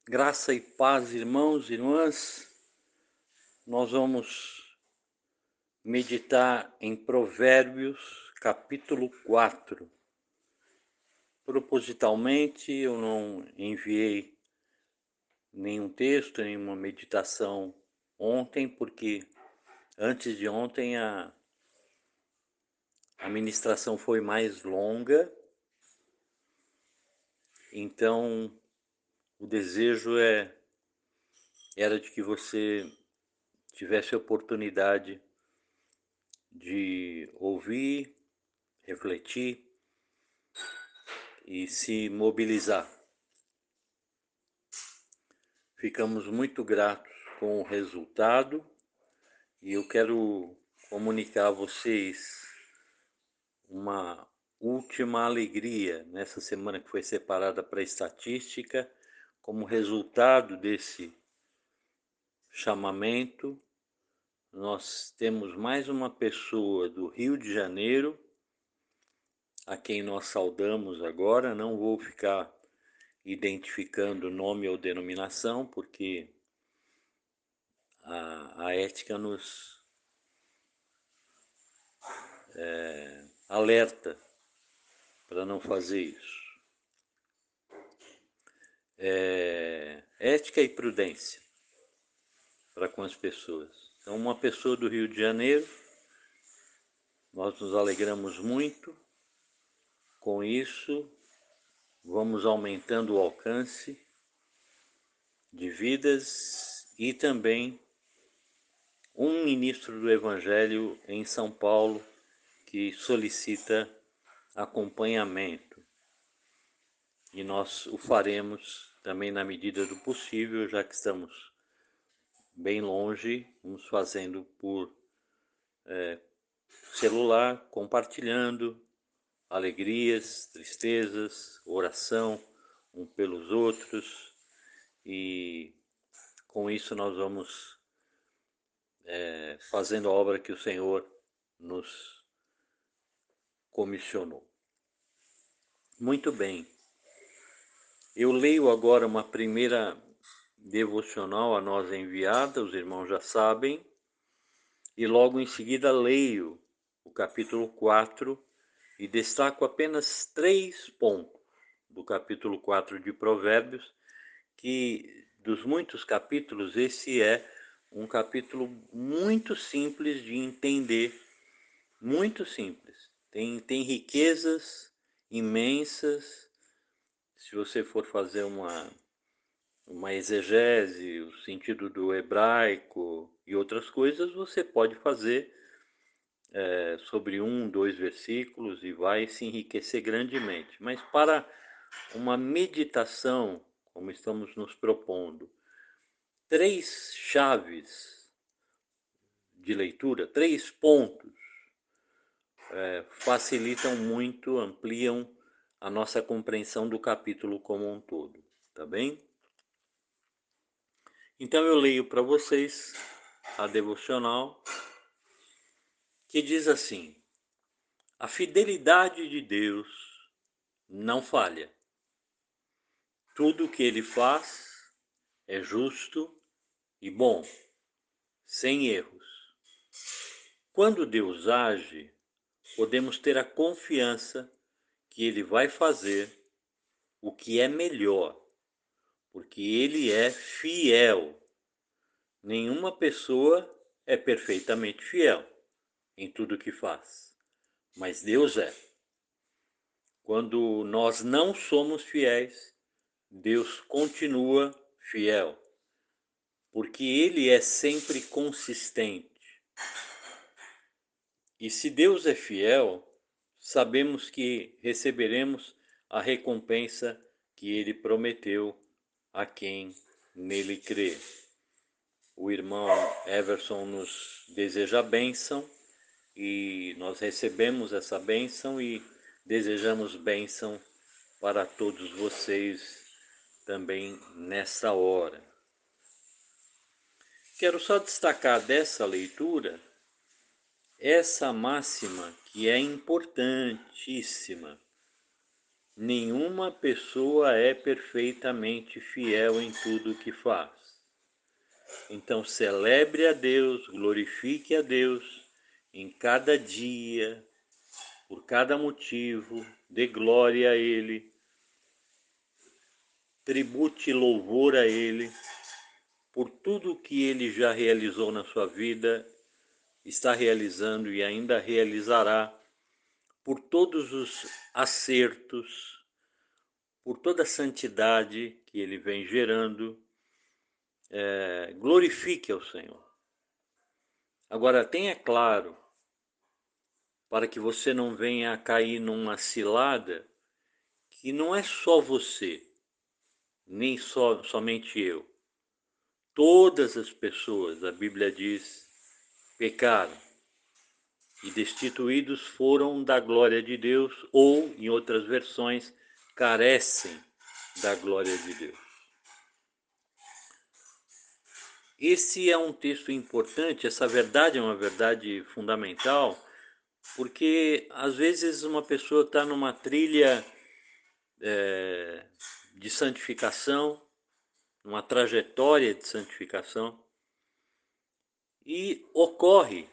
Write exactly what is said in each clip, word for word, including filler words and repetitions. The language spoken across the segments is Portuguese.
Graça e paz, irmãos e irmãs. Nós vamos meditar em Provérbios, capítulo quatro. Propositalmente, eu não enviei nenhum texto, nenhuma meditação ontem, porque antes de ontem a, a ministração foi mais longa. Então, o desejo é, era de que você tivesse a oportunidade de ouvir, refletir e se mobilizar. Ficamos muito gratos com o resultado e eu quero comunicar a vocês uma última alegria nessa semana que foi separada para a estatística. Como resultado desse chamamento, nós temos mais uma pessoa do Rio de Janeiro, a quem nós saudamos agora. Não vou ficar identificando nome ou denominação, porque a, a ética nos é, alerta para não fazer isso. É, ética e prudência para com as pessoas. Então, uma pessoa do Rio de Janeiro, nós nos alegramos muito com isso, vamos aumentando o alcance de vidas e também um ministro do Evangelho em São Paulo que solicita acompanhamento. E nós o faremos também na medida do possível, já que estamos bem longe, vamos fazendo por é, celular, compartilhando alegrias, tristezas, oração um pelos outros, e com isso nós vamos é, fazendo a obra que o Senhor nos comissionou. Muito bem. Eu leio agora uma primeira devocional a nós enviada, os irmãos já sabem, e logo em seguida leio o capítulo quatro e destaco apenas três pontos do capítulo quatro de Provérbios, que dos muitos capítulos, esse é um capítulo muito simples de entender, muito simples. Tem, tem riquezas imensas. Se você for fazer uma, uma exegese, o sentido do hebraico e outras coisas, você pode fazer é, sobre um, dois versículos e vai se enriquecer grandemente. Mas para uma meditação, como estamos nos propondo, três chaves de leitura, três pontos, é, facilitam muito, ampliam a nossa compreensão do capítulo como um todo, tá bem? Então eu leio para vocês a devocional, que diz assim: a fidelidade de Deus não falha. Tudo o que ele faz é justo e bom, sem erros. Quando Deus age, podemos ter a confiança que ele vai fazer o que é melhor, porque ele é fiel. Nenhuma pessoa é perfeitamente fiel em tudo que faz, mas Deus é. Quando nós não somos fiéis, Deus continua fiel, porque ele é sempre consistente. E se Deus é fiel, sabemos que receberemos a recompensa que ele prometeu a quem nele crê. O irmão Everson nos deseja bênção e nós recebemos essa bênção e desejamos bênção para todos vocês também nessa hora. Quero só destacar dessa leitura essa máxima que é importantíssima. Nenhuma pessoa é perfeitamente fiel em tudo que faz. Então celebre a Deus, glorifique a Deus em cada dia, por cada motivo, dê glória a Ele, tribute louvor a Ele, por tudo que Ele já realizou na sua vida, está realizando e ainda realizará, por todos os acertos, por toda a santidade que Ele vem gerando. É, glorifique ao Senhor. Agora, tenha claro, para que você não venha a cair numa cilada, que não é só você, nem só, somente eu. Todas as pessoas, a Bíblia diz, pecaram e destituídos foram da glória de Deus, ou, em outras versões, carecem da glória de Deus. Esse é um texto importante, essa verdade é uma verdade fundamental, porque às vezes uma pessoa está numa trilha é, de santificação, numa trajetória de santificação, e ocorre,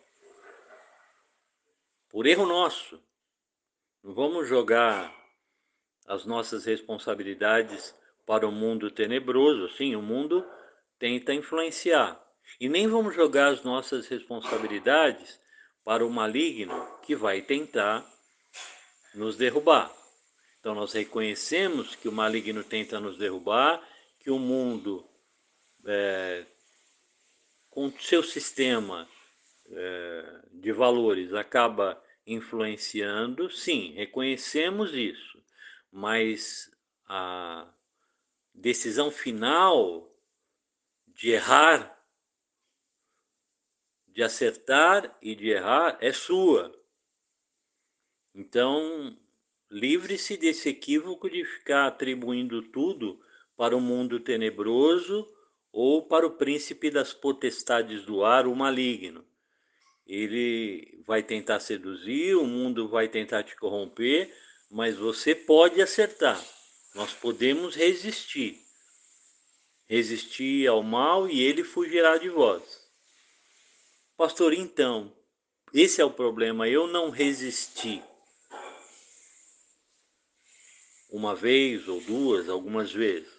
por erro nosso, não vamos jogar as nossas responsabilidades para o mundo tenebroso, sim, o mundo tenta influenciar, e nem vamos jogar as nossas responsabilidades para o maligno que vai tentar nos derrubar. Então nós reconhecemos que o maligno tenta nos derrubar, que o mundo, é, com seu sistema é, de valores, acaba influenciando, sim, reconhecemos isso, mas a decisão final de errar, de acertar e de errar é sua. Então, livre-se desse equívoco de ficar atribuindo tudo para o mundo tenebroso ou para o príncipe das potestades do ar, o maligno. Ele vai tentar seduzir, o mundo vai tentar te corromper, mas você pode acertar. Nós podemos resistir. Resistir ao mal e ele fugirá de vós. Pastor, então, esse é o problema. Eu não resisti. Uma vez ou duas, algumas vezes.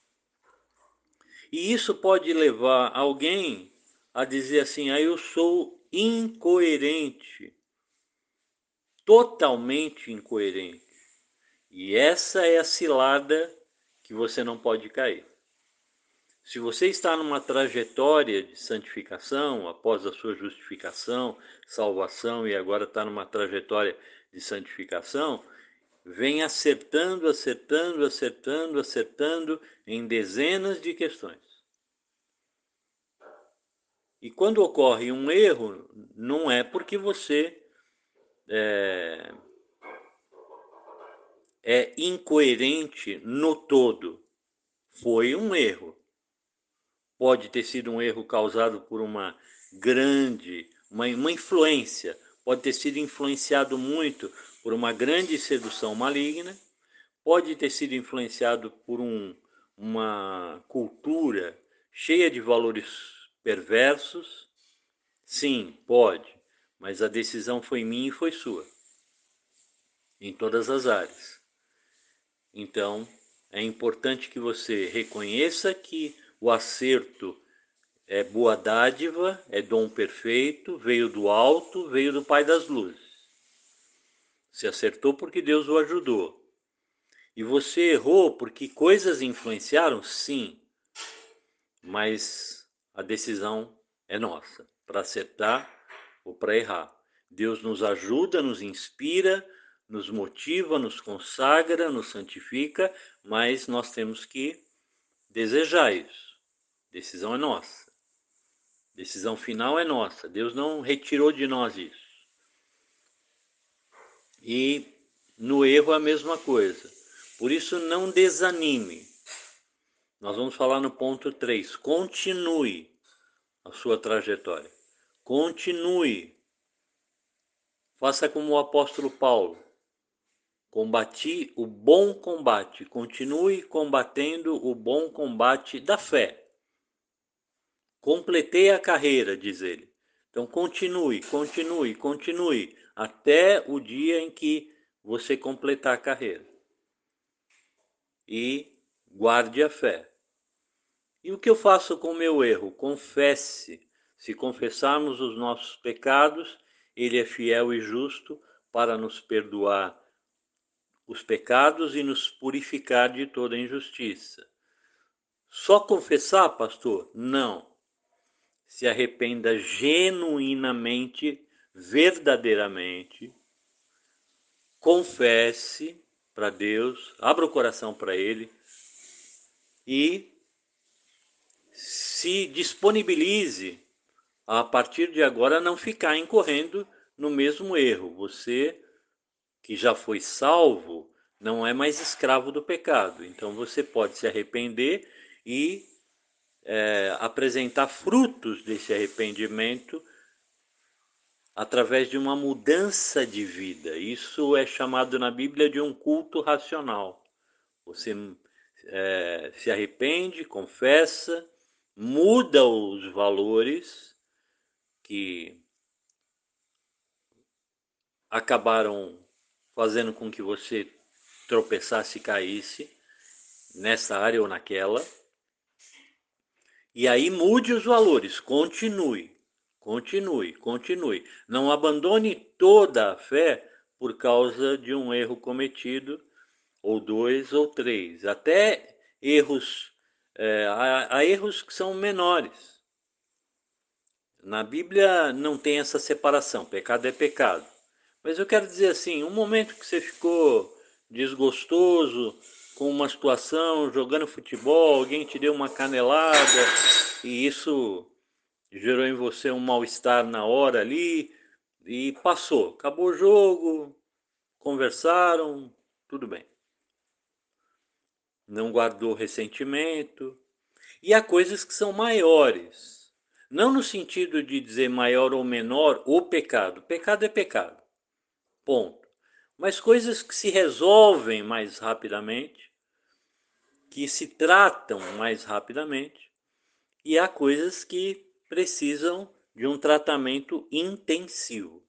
E isso pode levar alguém a dizer assim, ah, eu sou incoerente, totalmente incoerente. E essa é a cilada que você não pode cair. Se você está numa trajetória de santificação, após a sua justificação, salvação, e agora está numa trajetória de santificação, vem acertando, acertando, acertando, acertando em dezenas de questões. E quando ocorre um erro, não é porque você é, é incoerente no todo. Foi um erro. Pode ter sido um erro causado por uma grande, uma, uma influência, pode ter sido influenciado muito por uma grande sedução maligna, pode ter sido influenciado por um, uma cultura cheia de valores perversos. Sim, pode, mas a decisão foi minha e foi sua, em todas as áreas. Então, é importante que você reconheça que o acerto é boa dádiva, é dom perfeito, veio do alto, veio do Pai das Luzes. Você acertou porque Deus o ajudou. E você errou porque coisas influenciaram? Sim. Mas a decisão é nossa, para acertar ou para errar. Deus nos ajuda, nos inspira, nos motiva, nos consagra, nos santifica, mas nós temos que desejar isso. Decisão é nossa. Decisão final é nossa. Deus não retirou de nós isso. E no erro é a mesma coisa. Por isso não desanime. Nós vamos falar no ponto três. Continue a sua trajetória. Continue. Faça como o apóstolo Paulo. Combati o bom combate. Continue combatendo o bom combate da fé. Completei a carreira, diz ele. Então continue, continue, continue, até o dia em que você completar a carreira. E guarde a fé. E o que eu faço com o meu erro? Confesse. Se confessarmos os nossos pecados, ele é fiel e justo para nos perdoar os pecados e nos purificar de toda injustiça. Só confessar, pastor? Não. Se arrependa genuinamente, verdadeiramente, confesse para Deus, abra o coração para Ele e se disponibilize a partir de agora não ficar incorrendo no mesmo erro. Você que já foi salvo não é mais escravo do pecado. Então você pode se arrepender e é, apresentar frutos desse arrependimento através de uma mudança de vida. Isso é chamado na Bíblia de um culto racional. Você é, se arrepende, confessa, muda os valores que acabaram fazendo com que você tropeçasse e caísse nessa área ou naquela. E aí mude os valores, continue, continue, continue. Não abandone toda a fé por causa de um erro cometido, ou dois ou três. Até erros, é, há, há erros que são menores. Na Bíblia não tem essa separação, pecado é pecado. Mas eu quero dizer assim, um momento que você ficou desgostoso com uma situação, jogando futebol, alguém te deu uma canelada e isso gerou em você um mal-estar na hora ali e passou. Acabou o jogo, conversaram, tudo bem. Não guardou ressentimento. E há coisas que são maiores. Não no sentido de dizer maior ou menor o pecado. Pecado é pecado. Ponto. Mas coisas que se resolvem mais rapidamente, que se tratam mais rapidamente, e há coisas que precisam de um tratamento intensivo.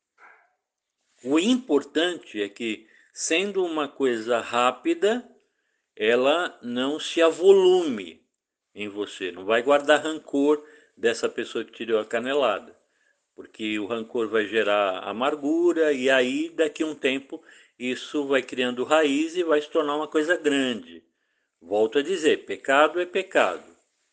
O importante é que, sendo uma coisa rápida, ela não se avolume em você. Não vai guardar rancor dessa pessoa que te deu a canelada. Porque o rancor vai gerar amargura e aí, daqui a um tempo, isso vai criando raiz e vai se tornar uma coisa grande. Volto a dizer, pecado é pecado.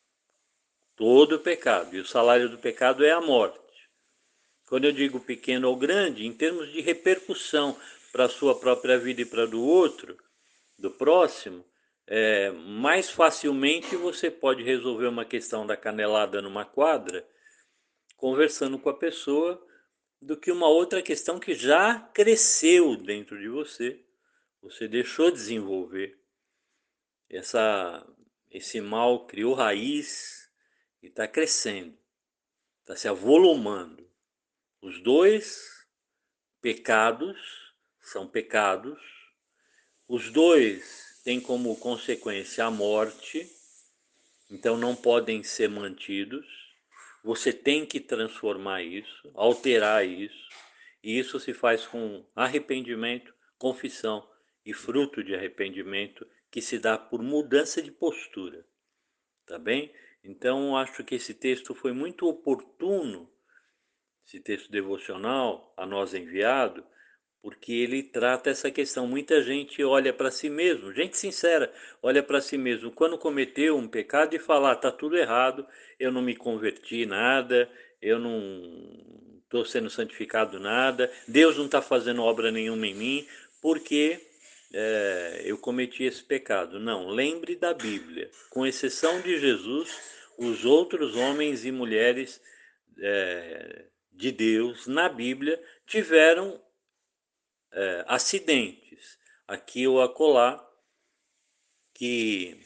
Todo pecado. E o salário do pecado é a morte. Quando eu digo pequeno ou grande, em termos de repercussão para a sua própria vida e para a do outro, do próximo, é, mais facilmente você pode resolver uma questão da canelada numa quadra conversando com a pessoa do que uma outra questão que já cresceu dentro de você, você deixou desenvolver. Essa, esse mal criou raiz e está crescendo, está se avolumando. Os dois pecados são pecados, os dois têm como consequência a morte, então não podem ser mantidos. Você tem que transformar isso, alterar isso, e isso se faz com arrependimento, confissão e fruto de arrependimento que se dá por mudança de postura, tá bem? Então acho que esse texto foi muito oportuno, esse texto devocional a nós enviado, porque ele trata essa questão. Muita gente olha para si mesmo, gente sincera, olha para si mesmo quando cometeu um pecado e fala, ah, tá tudo errado, eu não me converti nada, eu não estou sendo santificado nada, Deus não está fazendo obra nenhuma em mim, porque é, eu cometi esse pecado. Não, lembre da Bíblia, com exceção de Jesus, os outros homens e mulheres é, de Deus na Bíblia tiveram é, acidentes, aqui ou acolá, que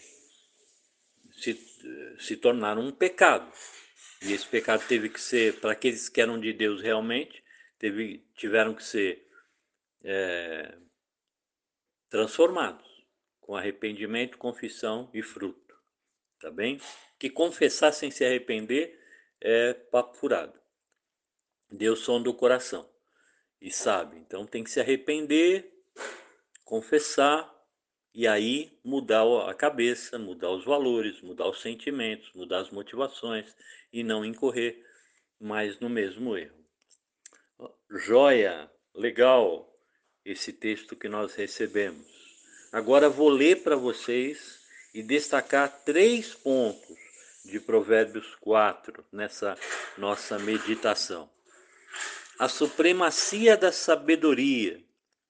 se, se tornaram um pecado. E esse pecado teve que ser, para aqueles que eram de Deus realmente, teve, tiveram que ser é, transformados, com arrependimento, confissão e fruto, tá bem? Que confessar sem se arrepender é papo furado. Deus sonda o coração e sabe, então tem que se arrepender, confessar e aí mudar a cabeça, mudar os valores, mudar os sentimentos, mudar as motivações e não incorrer mais no mesmo erro. Joia, legal esse texto que nós recebemos. Agora vou ler para vocês e destacar três pontos de Provérbios quatro nessa nossa meditação. A supremacia da sabedoria.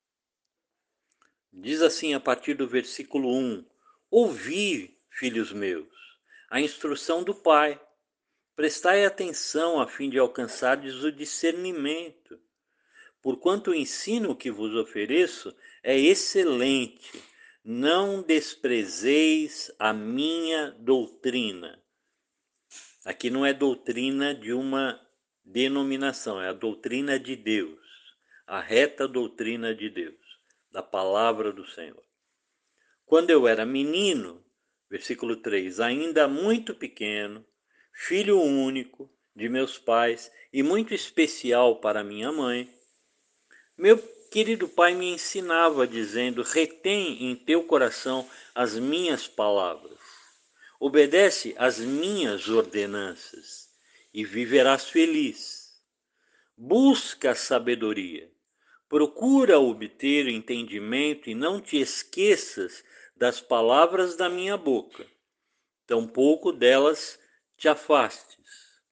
Diz assim a partir do versículo um: Ouvi, filhos meus, a instrução do Pai. Prestai atenção a fim de alcançardes o discernimento. Porquanto o ensino que vos ofereço é excelente. Não desprezeis a minha doutrina. Aqui não é doutrina de uma denominação, é a doutrina de Deus, a reta doutrina de Deus, da palavra do Senhor. Quando eu era menino, versículo três, ainda muito pequeno, filho único de meus pais e muito especial para minha mãe, meu querido pai me ensinava dizendo: retém em teu coração as minhas palavras, obedece às minhas ordenanças e viverás feliz. Busca a sabedoria, procura obter o entendimento e não te esqueças das palavras da minha boca, tampouco delas te afastes.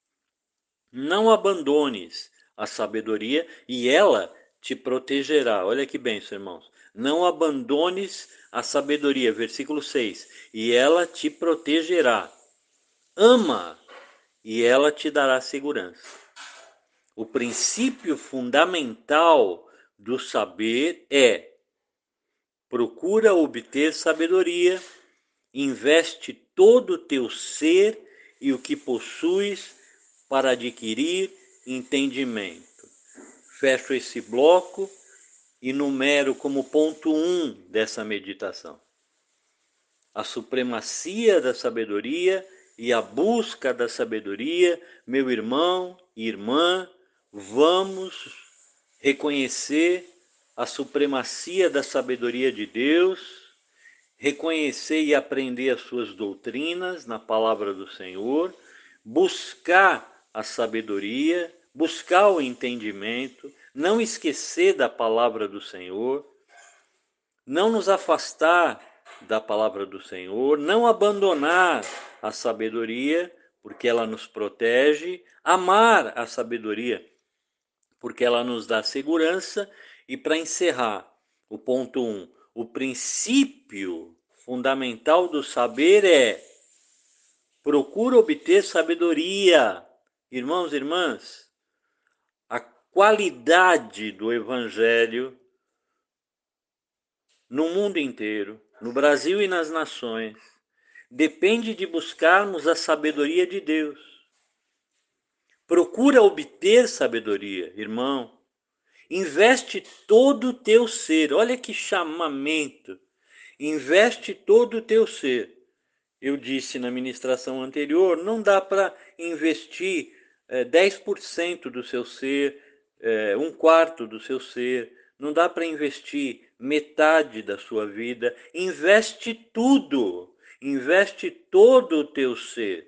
Não abandones a sabedoria e ela te protegerá. Olha que bênção, irmãos. Não abandones a sabedoria, versículo seis, e ela te protegerá. Ama e ela te dará segurança. O princípio fundamental do saber é: procura obter sabedoria, investe todo o teu ser e o que possuis para adquirir entendimento. Fecho esse bloco e numero como ponto um dessa meditação: a supremacia da sabedoria e a busca da sabedoria. Meu irmão e irmã, vamos reconhecer a supremacia da sabedoria de Deus, reconhecer e aprender as suas doutrinas na palavra do Senhor, buscar a sabedoria, buscar o entendimento, não esquecer da palavra do Senhor, não nos afastar da palavra do Senhor, não abandonar a sabedoria, porque ela nos protege, amar a sabedoria, porque ela nos dá segurança. E para encerrar, o ponto um, o princípio fundamental do saber é: procura obter sabedoria. Irmãos e irmãs, a qualidade do Evangelho no mundo inteiro, no Brasil e nas nações, depende de buscarmos a sabedoria de Deus. Procura obter sabedoria, irmão. Investe todo o teu ser. Olha que chamamento. Investe todo o teu ser. Eu disse na ministração anterior, não dá para investir é, dez por cento do seu ser, é, um quarto do seu ser. Não dá para investir metade da sua vida. Investe tudo. Investe todo o teu ser.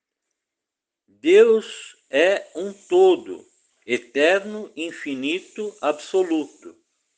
Deus é um todo, eterno, infinito, absoluto.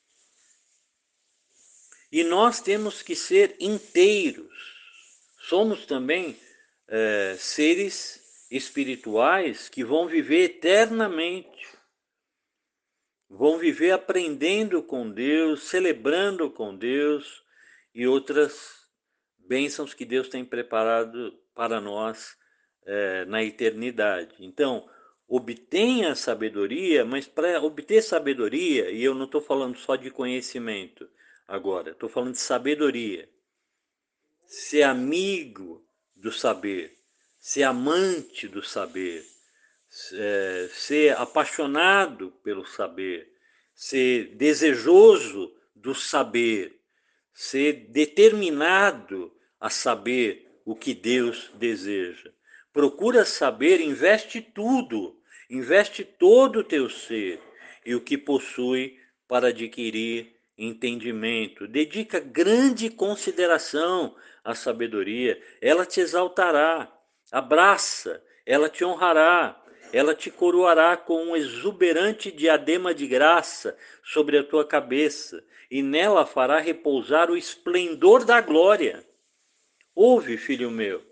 E nós temos que ser inteiros. Somos também é, seres espirituais que vão viver eternamente. Vão viver aprendendo com Deus, celebrando com Deus e outras bênçãos que Deus tem preparado para nós é, na eternidade. Então, obtenha sabedoria, mas para obter sabedoria, e eu não estou falando só de conhecimento agora, estou falando de sabedoria. Ser amigo do saber, ser amante do saber, é, ser apaixonado pelo saber, ser desejoso do saber, ser determinado a saber o que Deus deseja. Procura saber, investe tudo, investe todo o teu ser e o que possui para adquirir entendimento. Dedica grande consideração à sabedoria, ela te exaltará. Abraça, ela te honrará, ela te coroará com um exuberante diadema de graça sobre a tua cabeça, e nela fará repousar o esplendor da glória. Ouve, filho meu,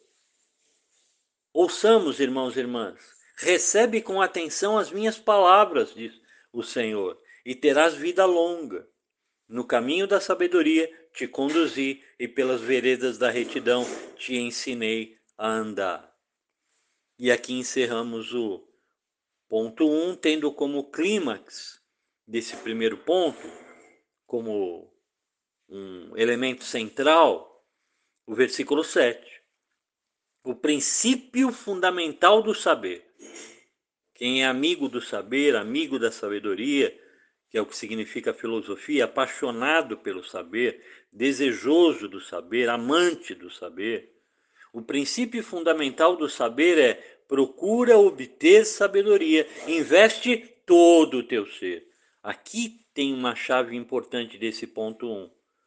ouçamos, irmãos e irmãs, recebe com atenção as minhas palavras, diz o Senhor, e terás vida longa. No caminho da sabedoria te conduzi, e pelas veredas da retidão te ensinei a andar. E aqui encerramos o ponto um, tendo como clímax desse primeiro ponto, como um elemento central, o versículo sete. O princípio fundamental do saber. Quem é amigo do saber, amigo da sabedoria, que é o que significa filosofia, apaixonado pelo saber, desejoso do saber, amante do saber. O princípio fundamental do saber é: procura obter sabedoria, investe todo o teu ser. Aqui tem uma chave importante desse ponto um.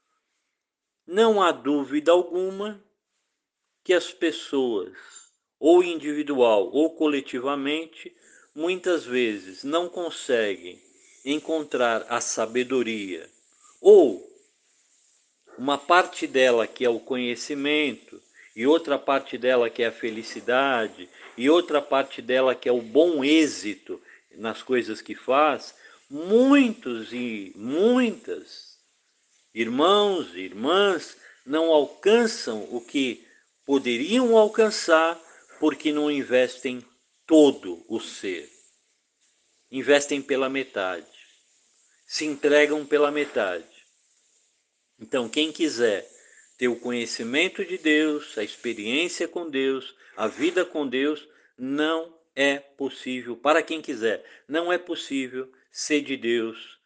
Não há dúvida alguma que as pessoas, ou individual ou coletivamente, muitas vezes não conseguem encontrar a sabedoria, ou uma parte dela que é o conhecimento, e outra parte dela que é a felicidade, e outra parte dela que é o bom êxito nas coisas que faz. Muitos e muitas irmãos e irmãs não alcançam o que poderiam alcançar porque não investem todo o ser. Investem pela metade. Se entregam pela metade. Então, quem quiser ter o conhecimento de Deus, a experiência com Deus, a vida com Deus, não é possível, para quem quiser, não é possível ser de Deus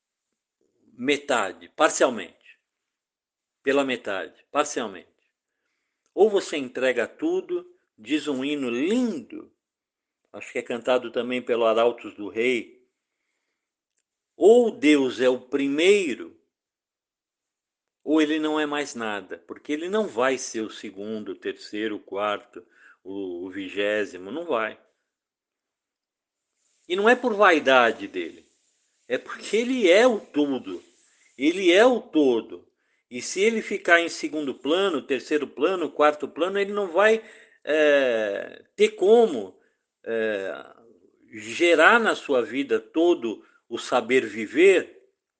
metade, parcialmente. Pela metade, parcialmente. Ou você entrega tudo, diz um hino lindo, acho que é cantado também pelo Arautos do Rei, ou Deus é o primeiro, ou ele não é mais nada, porque ele não vai ser o segundo, o terceiro, o quarto, o, o vigésimo, não vai. E não é por vaidade dele, é porque ele é o tudo, ele é o todo. E se ele ficar em segundo plano, terceiro plano, quarto plano, ele não vai é, ter como é, gerar na sua vida todo o saber viver,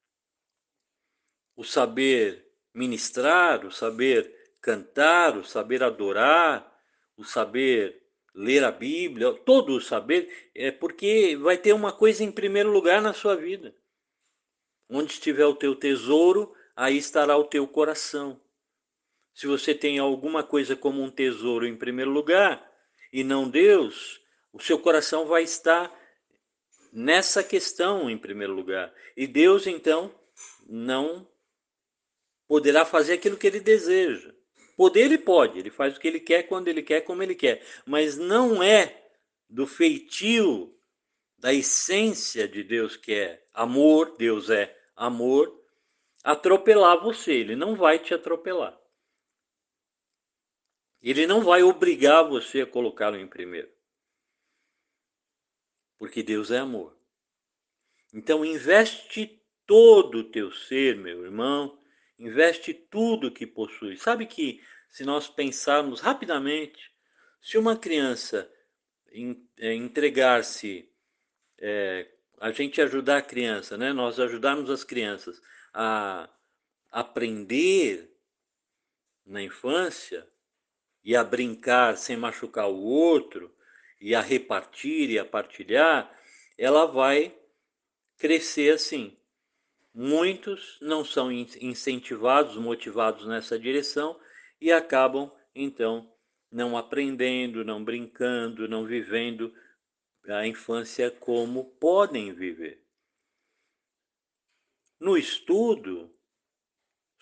o saber ministrar, o saber cantar, o saber adorar, o saber ler a Bíblia, todo o saber, é porque vai ter uma coisa em primeiro lugar na sua vida. Onde estiver o teu tesouro, aí estará o teu coração. Se você tem alguma coisa como um tesouro em primeiro lugar, e não Deus, o seu coração vai estar nessa questão em primeiro lugar. E Deus, então, não poderá fazer aquilo que ele deseja. Poder ele pode, ele faz o que ele quer, quando ele quer, como ele quer. Mas não é do feitio, da essência de Deus, que é amor, Deus é amor, atropelar você. Ele não vai te atropelar. Ele não vai obrigar você a colocá-lo em primeiro. Porque Deus é amor. Então investe todo o teu ser, meu irmão, investe tudo que possui. Sabe que se nós pensarmos rapidamente, se uma criança entregar-se, é, a gente ajudar a criança, né? Nós ajudarmos as crianças a aprender na infância e a brincar sem machucar o outro, e a repartir e a partilhar, ela vai crescer assim. Muitos não são incentivados, motivados nessa direção e acabam, então, não aprendendo, não brincando, não vivendo a infância como podem viver. No estudo,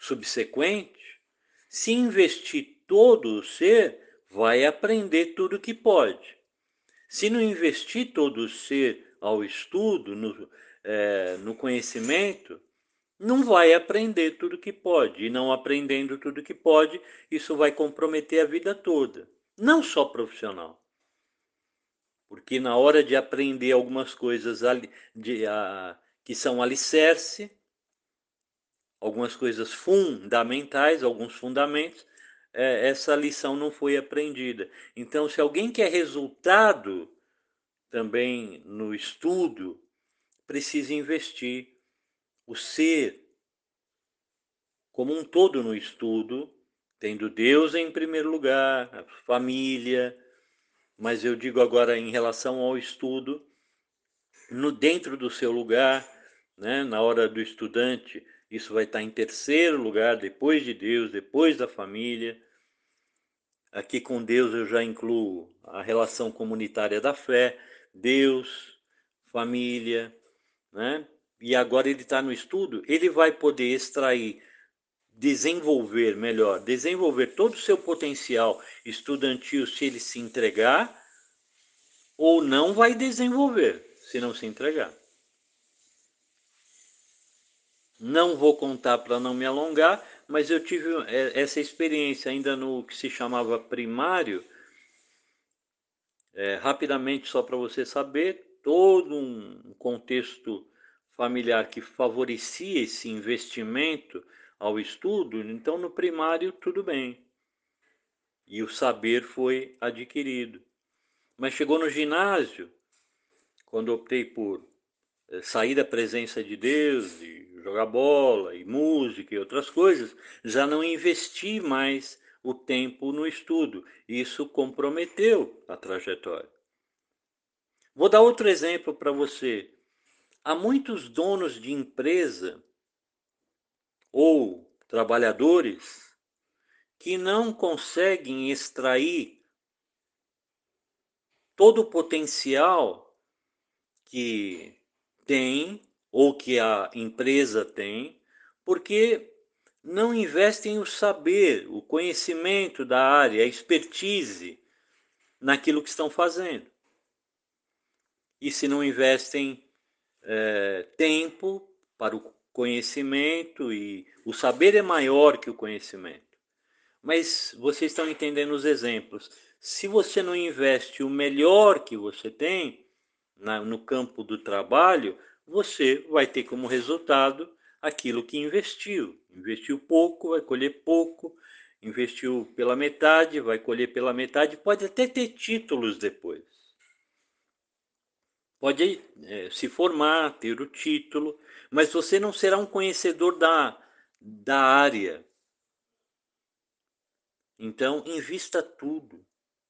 subsequente, se investir todo o ser, vai aprender tudo que pode. Se não investir todo o ser ao estudo, no, é, no conhecimento, não vai aprender tudo que pode. E não aprendendo tudo que pode, isso vai comprometer a vida toda. Não só profissional. Porque na hora de aprender algumas coisas de, a, que são alicerce, algumas coisas fundamentais, alguns fundamentos, é, essa lição não foi aprendida. Então, se alguém quer resultado também no estudo, precisa investir o ser como um todo no estudo, tendo Deus em primeiro lugar, a família, mas eu digo agora em relação ao estudo, no, dentro do seu lugar, né, na hora do estudante, isso vai estar em terceiro lugar, depois de Deus, depois da família. Aqui com Deus eu já incluo a relação comunitária da fé, Deus, família, né? E agora ele está no estudo, ele vai poder extrair, desenvolver melhor, desenvolver todo o seu potencial estudantil se ele se entregar, ou não vai desenvolver se não se entregar. Não vou contar para não me alongar, mas eu tive essa experiência ainda no que se chamava primário. É, rapidamente, só para você saber, todo um contexto familiar que favorecia esse investimento ao estudo, então no primário tudo bem. E o saber foi adquirido. Mas chegou no ginásio, quando optei por sair da presença de Deus, de jogar bola e música e outras coisas, já não investi mais o tempo no estudo. Isso comprometeu a trajetória. Vou dar outro exemplo para você. Há muitos donos de empresa ou trabalhadores que não conseguem extrair todo o potencial que tem ou que a empresa tem, porque não investem o saber, o conhecimento da área, a expertise naquilo que estão fazendo. E se não investem é, tempo para o conhecimento, e o saber é maior que o conhecimento. Mas vocês estão entendendo os exemplos. Se você não investe o melhor que você tem na, no campo do trabalho, você vai ter como resultado aquilo que investiu. Investiu pouco, vai colher pouco. Investiu pela metade, vai colher pela metade. Pode até ter títulos depois. Pode é, se formar, ter o título, mas você não será um conhecedor da, da área. Então, invista tudo.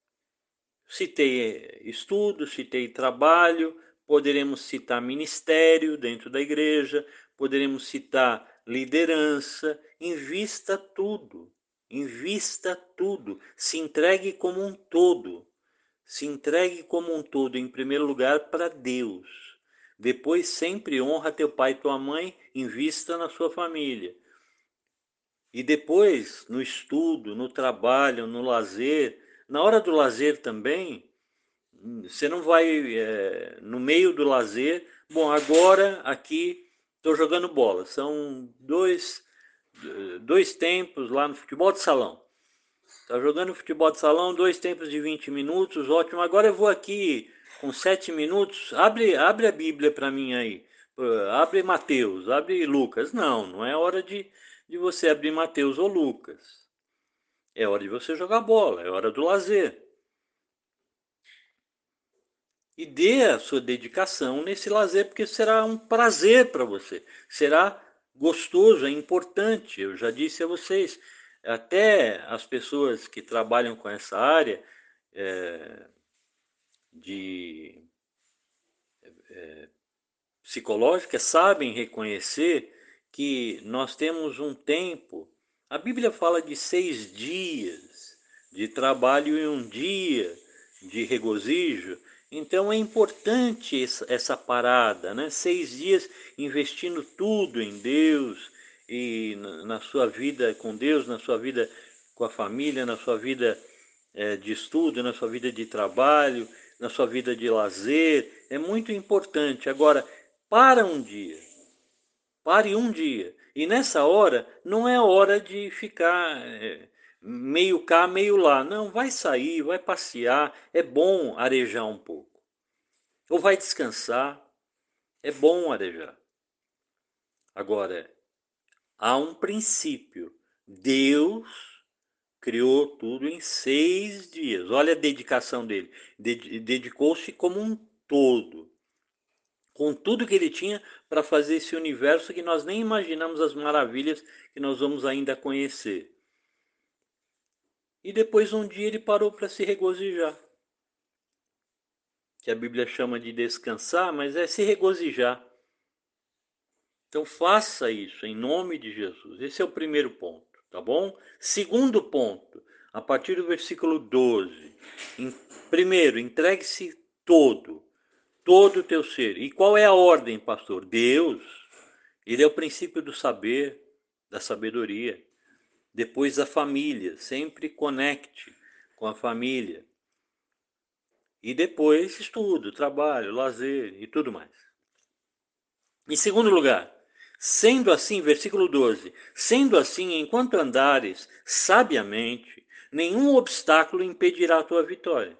Citei estudo, citei trabalho, poderemos citar ministério dentro da igreja, poderemos citar liderança. Invista tudo, invista tudo, se entregue como um todo. Se entregue como um todo, em primeiro lugar, para Deus. Depois, sempre honra teu pai e tua mãe, invista na sua família. E depois, no estudo, no trabalho, no lazer, na hora do lazer também, você não vai, é, no meio do lazer, bom, agora aqui estou jogando bola. São dois, dois tempos lá no futebol de salão. Tá jogando futebol de salão, dois tempos de vinte minutos, ótimo. Agora eu vou aqui com sete minutos. Abre, abre a Bíblia para mim aí. Abre Mateus, abre Lucas. Não, não é hora de, de você abrir Mateus ou Lucas. É hora de você jogar bola, é hora do lazer. E dê a sua dedicação nesse lazer, porque será um prazer para você. Será gostoso, é importante. Eu já disse a vocês, até as pessoas que trabalham com essa área é, de é, psicológica sabem reconhecer que nós temos um tempo. A Bíblia fala de seis dias de trabalho e um dia de regozijo. Então é importante essa, essa parada, né? Seis dias investindo tudo em Deus, e na, na sua vida com Deus, na sua vida com a família, na sua vida é, de estudo, na sua vida de trabalho, na sua vida de lazer. É muito importante. Agora, para um dia. Pare um dia. E nessa hora, não é hora de ficar é, meio cá, meio lá. Não, vai sair, vai passear. É bom arejar um pouco. Ou vai descansar. É bom arejar. Agora, há um princípio. Deus criou tudo em seis dias. Olha a dedicação dele. Dedicou-se como um todo. Com tudo que ele tinha para fazer esse universo que nós nem imaginamos as maravilhas que nós vamos ainda conhecer. E depois um dia ele parou para se regozijar. Que a Bíblia chama de descansar, mas é se regozijar. Então faça isso em nome de Jesus. Esse é o primeiro ponto, tá bom? Segundo ponto, a partir do versículo doze. Em, primeiro, entregue-se todo, todo o teu ser. E qual é a ordem, pastor? Deus, ele é o princípio do saber, da sabedoria. Depois a família, sempre conecte com a família. E depois estudo, trabalho, lazer e tudo mais. Em segundo lugar, sendo assim, versículo doze, sendo assim, enquanto andares sabiamente, nenhum obstáculo impedirá a tua vitória.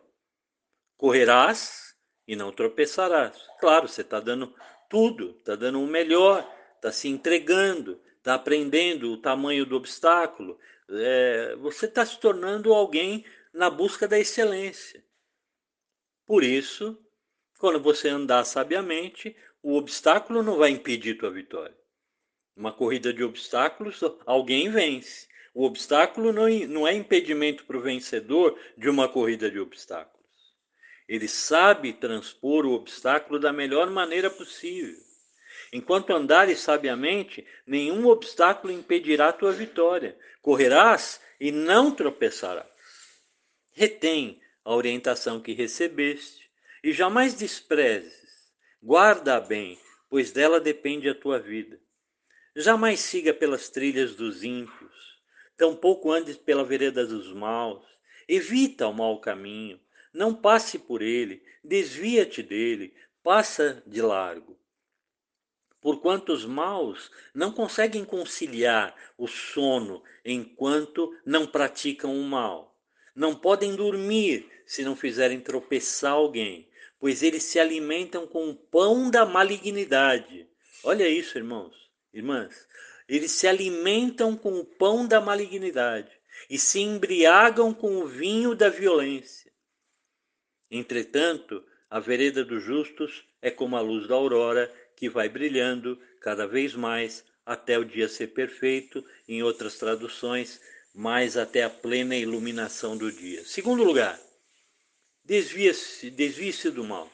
Correrás e não tropeçarás. Claro, você está dando tudo, está dando o melhor, está se entregando, está aprendendo o tamanho do obstáculo. É, você está se tornando alguém na busca da excelência. Por isso, quando você andar sabiamente, o obstáculo não vai impedir tua vitória. Uma corrida de obstáculos, alguém vence. O obstáculo não, não é impedimento para o vencedor de uma corrida de obstáculos. Ele sabe transpor o obstáculo da melhor maneira possível. Enquanto andares sabiamente, nenhum obstáculo impedirá a tua vitória. Correrás e não tropeçarás. Retém a orientação que recebeste e jamais desprezes. Guarda-a bem, pois dela depende a tua vida. Jamais siga pelas trilhas dos ímpios, tampouco andes pela vereda dos maus. Evita o mau caminho, não passe por ele, desvia-te dele, passa de largo. Porquanto os maus não conseguem conciliar o sono enquanto não praticam o mal. Não podem dormir se não fizerem tropeçar alguém, pois eles se alimentam com o pão da malignidade. Olha isso, irmãos, irmãs. Eles se alimentam com o pão da malignidade e se embriagam com o vinho da violência. Entretanto, a vereda dos justos é como a luz da aurora, que vai brilhando cada vez mais até o dia ser perfeito, em outras traduções, mais até a plena iluminação do dia. Segundo lugar, desvie-se, desvie-se do mal.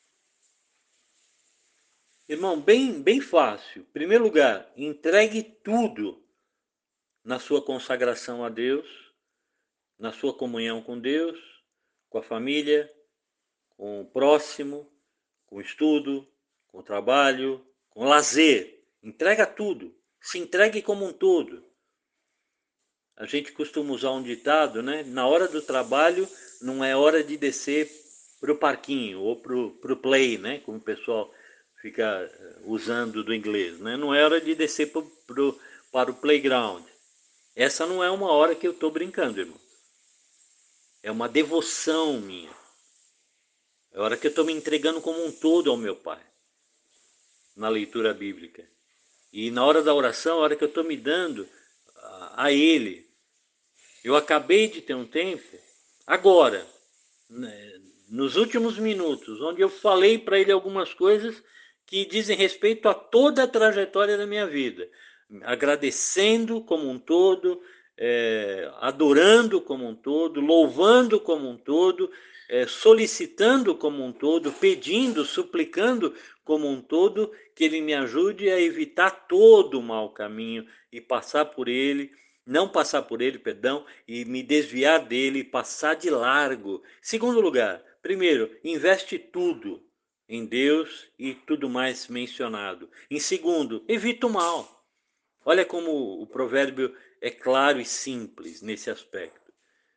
Irmão, bem, bem fácil. Primeiro lugar, entregue tudo na sua consagração a Deus, na sua comunhão com Deus, com a família, com o próximo, com o estudo, com o trabalho, com o lazer. Entrega tudo. Se entregue como um todo. A gente costuma usar um ditado, né? Na hora do trabalho não é hora de descer para o parquinho ou para o play, né? Como o pessoal fica usando do inglês, né? Não é hora de descer pro, pro, para o playground. Essa não é uma hora que eu estou brincando, irmão. É uma devoção minha. É a hora que eu estou me entregando como um todo ao meu Pai, na leitura bíblica. E na hora da oração, a hora que eu estou me dando a, a Ele. Eu acabei de ter um tempo, agora, né, nos últimos minutos, onde eu falei para Ele algumas coisas que dizem respeito a toda a trajetória da minha vida. Agradecendo como um todo, é, adorando como um todo, louvando como um todo, é, solicitando como um todo, pedindo, suplicando como um todo, que Ele me ajude a evitar todo o mau caminho e passar por ele, não passar por ele, perdão, e me desviar dele, passar de largo. Segundo lugar, primeiro, investe tudo em Deus e tudo mais mencionado. Em segundo, evita o mal. Olha como o provérbio é claro e simples nesse aspecto.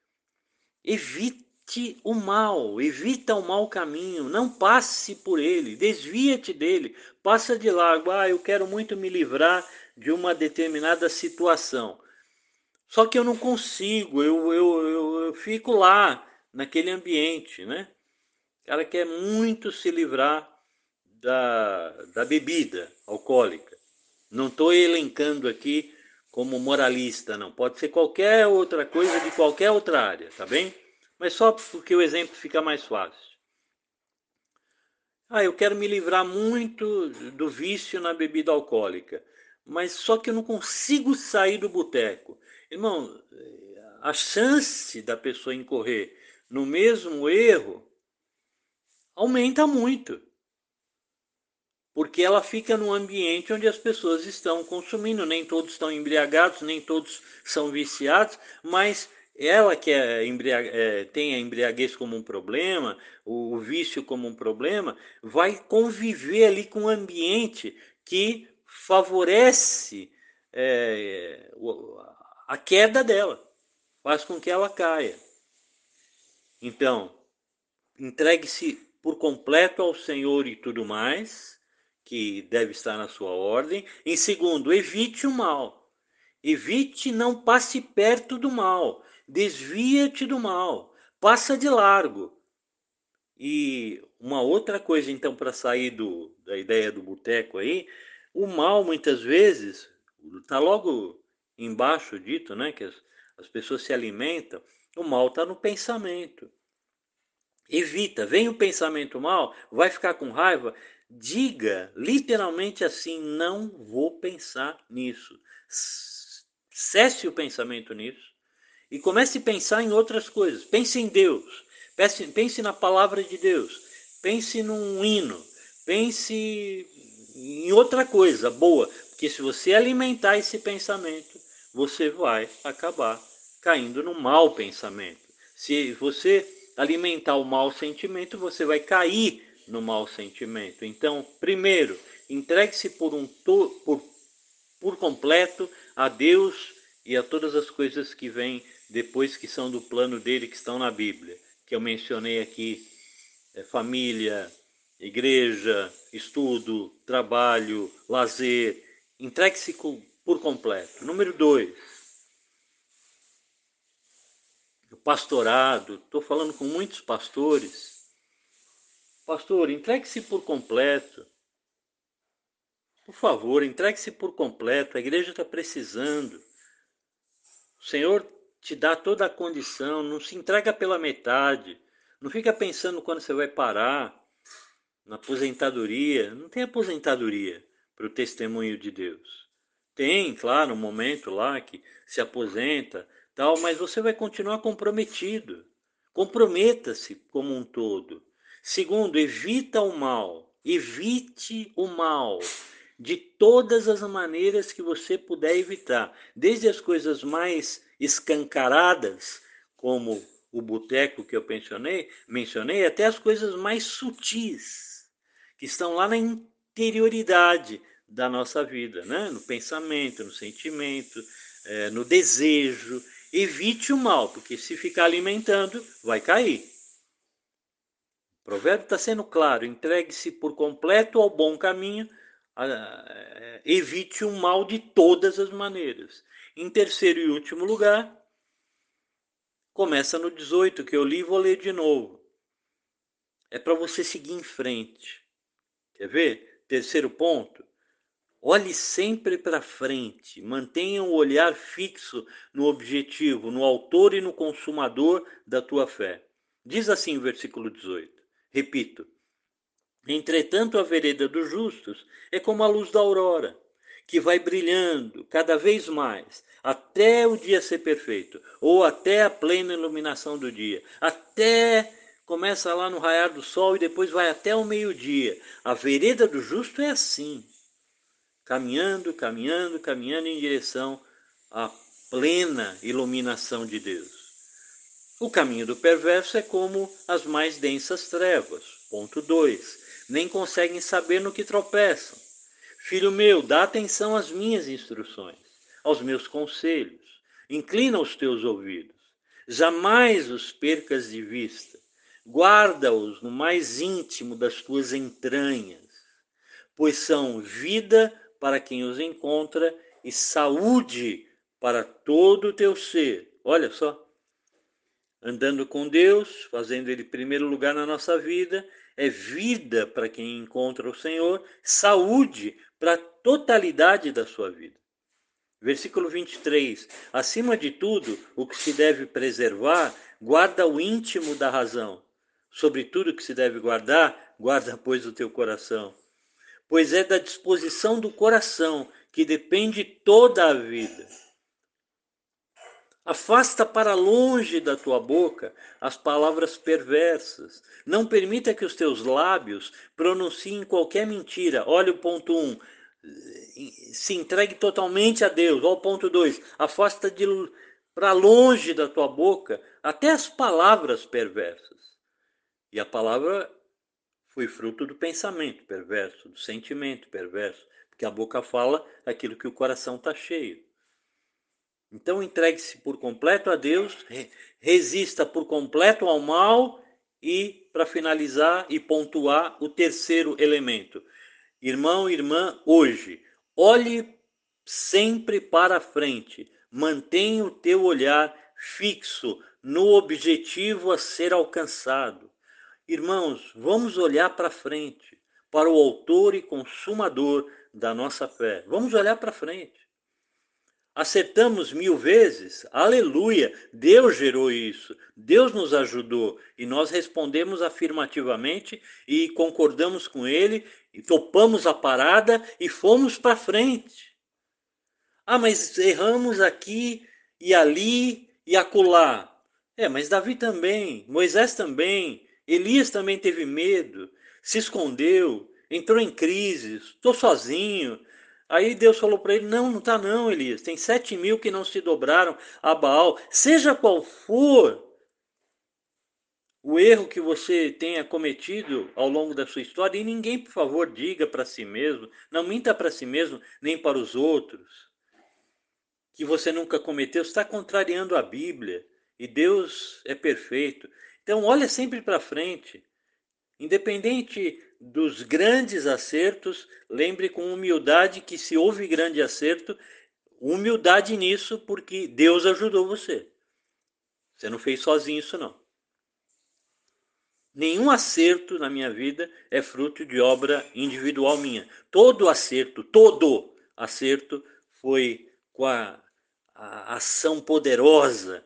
Evite o mal, evita o mau caminho, não passe por ele, desvia-te dele, passa de largo. Ah, eu quero muito me livrar de uma determinada situação. Só que eu não consigo, eu, eu, eu, eu fico lá, naquele ambiente, né? O cara quer muito se livrar da, da bebida alcoólica. Não estou elencando aqui como moralista, não. Pode ser qualquer outra coisa de qualquer outra área, tá bem? Mas só porque o exemplo fica mais fácil. Ah, eu quero me livrar muito do vício na bebida alcoólica, mas só que eu não consigo sair do boteco. Irmão, a chance da pessoa incorrer no mesmo erro aumenta muito. Porque ela fica num ambiente onde as pessoas estão consumindo, nem todos estão embriagados, nem todos são viciados, mas ela que é embriague, é, tem a embriaguez como um problema, o, o vício como um problema, vai conviver ali com um ambiente que favorece é, a queda dela, faz com que ela caia. Então, entregue-se por completo ao Senhor e tudo mais, que deve estar na sua ordem. Em segundo, evite o mal. Evite, não passe perto do mal. Desvia-te do mal. Passa de largo. E uma outra coisa, então, para sair do, da ideia do boteco aí, o mal, muitas vezes, está logo embaixo dito, né, que as, as pessoas se alimentam, o mal está no pensamento. Evita, vem o pensamento mal, vai ficar com raiva, diga literalmente assim: não vou pensar nisso. Cesse o pensamento nisso e comece a pensar em outras coisas. Pense em Deus, pense, pense na palavra de Deus, pense num hino, pense em outra coisa boa, porque se você alimentar esse pensamento, você vai acabar caindo no mau pensamento. Se você alimentar o mau sentimento, você vai cair no mau sentimento. Então, primeiro, entregue-se por, um por, por completo a Deus e a todas as coisas que vêm depois, que são do plano dele, que estão na Bíblia, que eu mencionei aqui: é, família, igreja, estudo, trabalho, lazer. Entregue-se por completo. Número dois, o pastorado. Estou falando com muitos pastores. Pastor, entregue-se por completo. Por favor, entregue-se por completo. A igreja está precisando. O Senhor te dá toda a condição. Não se entrega pela metade. Não fica pensando quando você vai parar. Na aposentadoria. Não tem aposentadoria para o testemunho de Deus. Tem, claro, um momento lá que se aposenta, tal, mas você vai continuar comprometido. Comprometa-se como um todo. Segundo, evita o mal. Evite o mal de todas as maneiras que você puder evitar. Desde as coisas mais escancaradas, como o boteco que eu mencionei, mencionei, até as coisas mais sutis, que estão lá na interioridade da nossa vida, né? No pensamento, no sentimento, é, no desejo. Evite o mal, porque se ficar alimentando, vai cair. O provérbio está sendo claro: entregue-se por completo ao bom caminho, evite o mal de todas as maneiras. Em terceiro e último lugar, começa no dezoito, que eu li e vou ler de novo. É para você seguir em frente. Quer ver? Terceiro ponto. Olhe sempre para frente, mantenha o olhar fixo no objetivo, no autor e no consumador da tua fé. Diz assim o versículo dezoito. Repito: entretanto, a vereda dos justos é como a luz da aurora, que vai brilhando cada vez mais, até o dia ser perfeito, ou até a plena iluminação do dia, até começa lá no raiar do sol e depois vai até o meio-dia. A vereda do justo é assim, caminhando, caminhando, caminhando em direção à plena iluminação de Deus. O caminho do perverso é como as mais densas trevas. Ponto dois. Nem conseguem saber no que tropeçam. Filho meu, dá atenção às minhas instruções, aos meus conselhos. Inclina os teus ouvidos. Jamais os percas de vista. Guarda-os no mais íntimo das tuas entranhas, pois são vida para quem os encontra e saúde para todo o teu ser. Olha só, andando com Deus, fazendo Ele primeiro lugar na nossa vida, é vida para quem encontra o Senhor, saúde para a totalidade da sua vida. Versículo vinte e três. Acima de tudo, o que se deve preservar, guarda o íntimo da razão. Sobre tudo que se deve guardar, guarda, pois, o teu coração. Pois é da disposição do coração que depende toda a vida. Afasta para longe da tua boca as palavras perversas. Não permita que os teus lábios pronunciem qualquer mentira. Olha o ponto um. Se entregue totalmente a Deus. Olha o ponto dois. Afasta de para longe da tua boca até as palavras perversas. E a palavra foi fruto do pensamento perverso, do sentimento perverso. Porque a boca fala aquilo que o coração está cheio. Então entregue-se por completo a Deus, resista por completo ao mal e, para finalizar e pontuar, o terceiro elemento. Irmão, irmã, hoje, olhe sempre para frente, mantenha o teu olhar fixo no objetivo a ser alcançado. Irmãos, vamos olhar para frente, para o autor e consumador da nossa fé. Vamos olhar para frente. Acertamos mil vezes, aleluia, Deus gerou isso, Deus nos ajudou e nós respondemos afirmativamente e concordamos com ele, e topamos a parada e fomos para frente. Ah, mas erramos aqui e ali e acolá. É, mas Davi também, Moisés também, Elias também teve medo, se escondeu, entrou em crise, estou sozinho. Aí Deus falou para ele, não, não está não, Elias, tem sete mil que não se dobraram a Baal. Seja qual for o erro que você tenha cometido ao longo da sua história, e ninguém, por favor, diga para si mesmo, não minta para si mesmo, nem para os outros, que você nunca cometeu, você está contrariando a Bíblia, e Deus é perfeito. Então, olha sempre para frente. Independente dos grandes acertos, lembre com humildade que se houve grande acerto, humildade nisso porque Deus ajudou você. Você não fez sozinho isso não. Nenhum acerto na minha vida é fruto de obra individual minha. Todo acerto, todo acerto foi com a, a ação poderosa,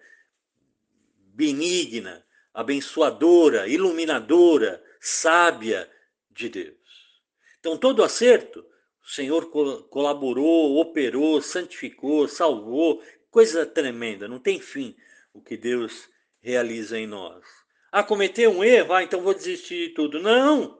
benigna, abençoadora, iluminadora, sábia de Deus. Então, todo acerto, o Senhor colaborou, operou, santificou, salvou, coisa tremenda, não tem fim o que Deus realiza em nós. Ah, cometeu um erro? Ah, então vou desistir de tudo. Não!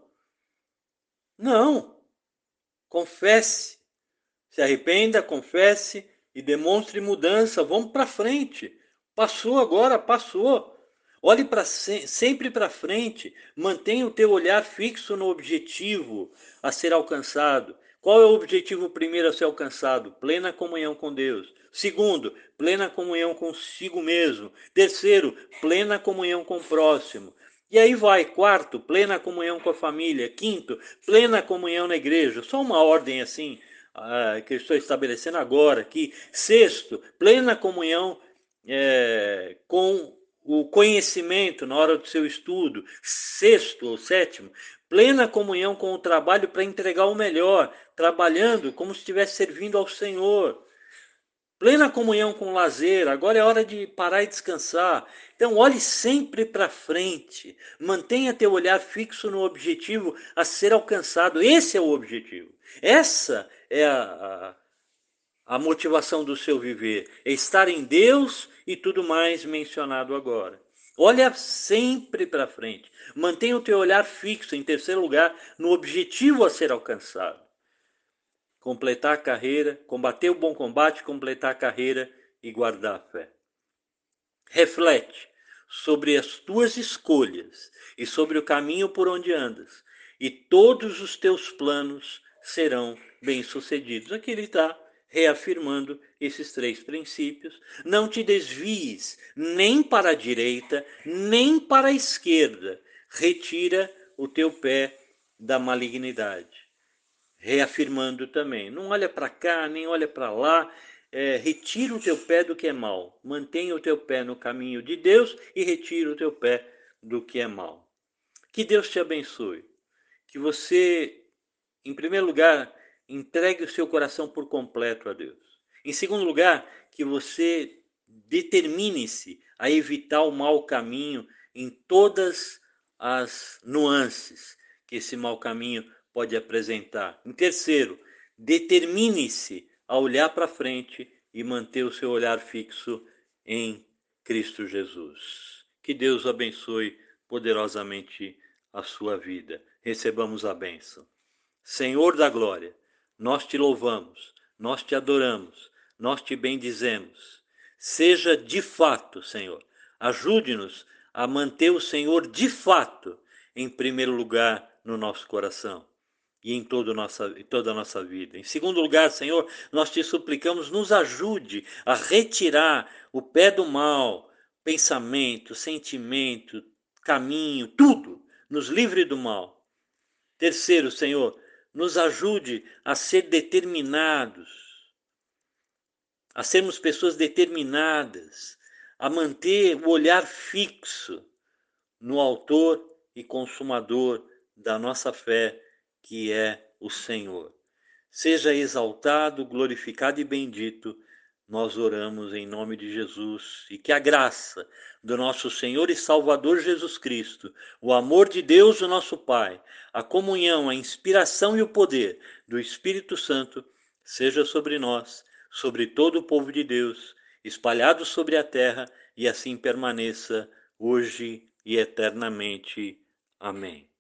Não! Confesse, se arrependa, confesse e demonstre mudança. Vamos para frente. Passou agora, passou. Olhe pra, sempre para frente, mantenha o teu olhar fixo no objetivo a ser alcançado. Qual é o objetivo primeiro a ser alcançado? Plena comunhão com Deus. Segundo, plena comunhão consigo mesmo. Terceiro, plena comunhão com o próximo. E aí vai. Quarto, plena comunhão com a família. Quinto, plena comunhão na igreja. Só uma ordem assim ah, que eu estou estabelecendo agora aqui. Sexto, plena comunhão é, com o conhecimento na hora do seu estudo. Sexto ou sétimo, plena comunhão com o trabalho para entregar o melhor, trabalhando como se estivesse servindo ao Senhor. Plena comunhão com o lazer, agora é hora de parar e descansar. Então olhe sempre para frente, mantenha teu olhar fixo no objetivo a ser alcançado. Esse é o objetivo, essa é a, a, a motivação do seu viver, é estar em Deus e tudo mais mencionado agora. Olha sempre para frente, mantenha o teu olhar fixo, em terceiro lugar, no objetivo a ser alcançado. Completar a carreira, combater o bom combate, completar a carreira e guardar a fé. Reflete sobre as tuas escolhas e sobre o caminho por onde andas, e todos os teus planos serão bem-sucedidos. Aqui ele está reafirmando esses três princípios. Não te desvies nem para a direita, nem para a esquerda. Retira o teu pé da malignidade. Reafirmando também, não olha para cá, nem olha para lá, é, retira o teu pé do que é mal. Mantenha o teu pé no caminho de Deus e retira o teu pé do que é mal. Que Deus te abençoe. Que você, em primeiro lugar, entregue o seu coração por completo a Deus. Em segundo lugar, que você determine-se a evitar o mau caminho em todas as nuances que esse mau caminho pode apresentar. Em terceiro, determine-se a olhar para frente e manter o seu olhar fixo em Cristo Jesus. Que Deus abençoe poderosamente a sua vida. Recebamos a bênção. Senhor da glória, nós te louvamos, nós te adoramos, nós te bendizemos. Seja de fato, Senhor, ajude-nos a manter o Senhor de fato em primeiro lugar no nosso coração e em toda a nossa, em toda a nossa vida. Em segundo lugar, Senhor, nós te suplicamos, nos ajude a retirar o pé do mal, pensamento, sentimento, caminho, tudo, nos livre do mal. Terceiro, Senhor, nos ajude a ser determinados, a sermos pessoas determinadas, a manter o olhar fixo no autor e consumador da nossa fé, que é o Senhor. Seja exaltado, glorificado e bendito, nós oramos em nome de Jesus, e que a graça do nosso Senhor e Salvador Jesus Cristo, o amor de Deus, o nosso Pai, a comunhão, a inspiração e o poder do Espírito Santo seja sobre nós, sobre todo o povo de Deus, espalhado sobre a terra, e assim permaneça hoje e eternamente. Amém.